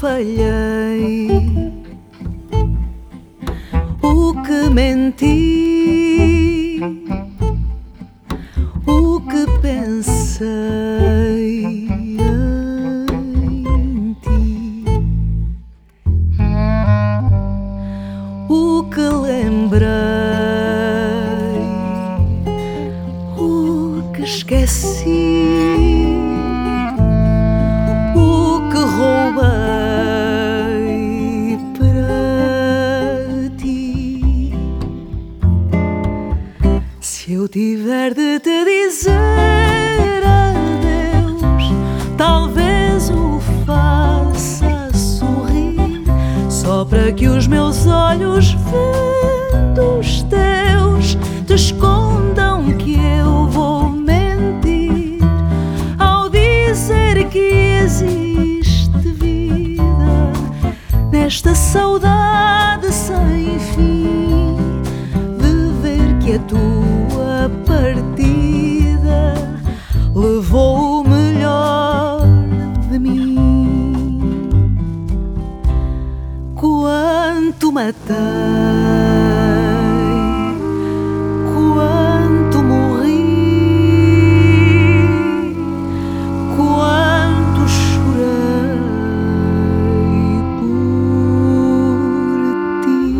falhei, o que menti, o que pensei em ti, o que lembrei, o que esqueci, o que roubei para ti. Se eu tiver de te dizer adeus, talvez o faça sorrir, só para que os meus olhos, vendo os teus, te escondam que eu vou mentir ao dizer que existe vida nesta saudade sem fim, de ver que a tua partida levou o melhor de mim. Quanto matei, quanto morri, quanto chorei por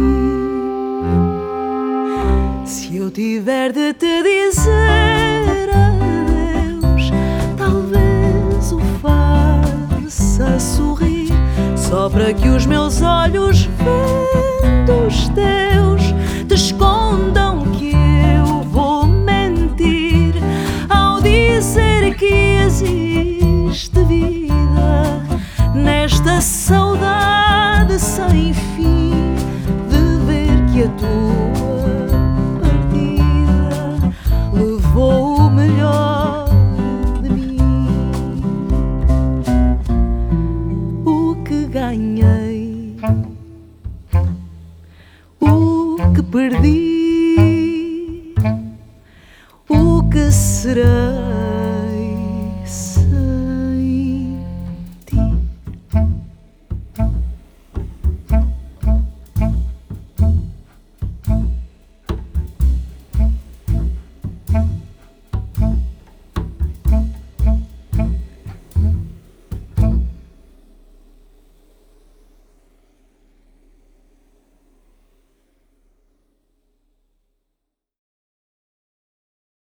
ti. Se eu tiver de te dizer adeus, talvez o faça sorrir, só para que os meus olhos, vendo os teus, te escondam que eu vou mentir ao dizer que existe vida nesta saudade sem fim, de ver que a tua partida levou o melhor de mim. O que ganhei, o que perdi, o que será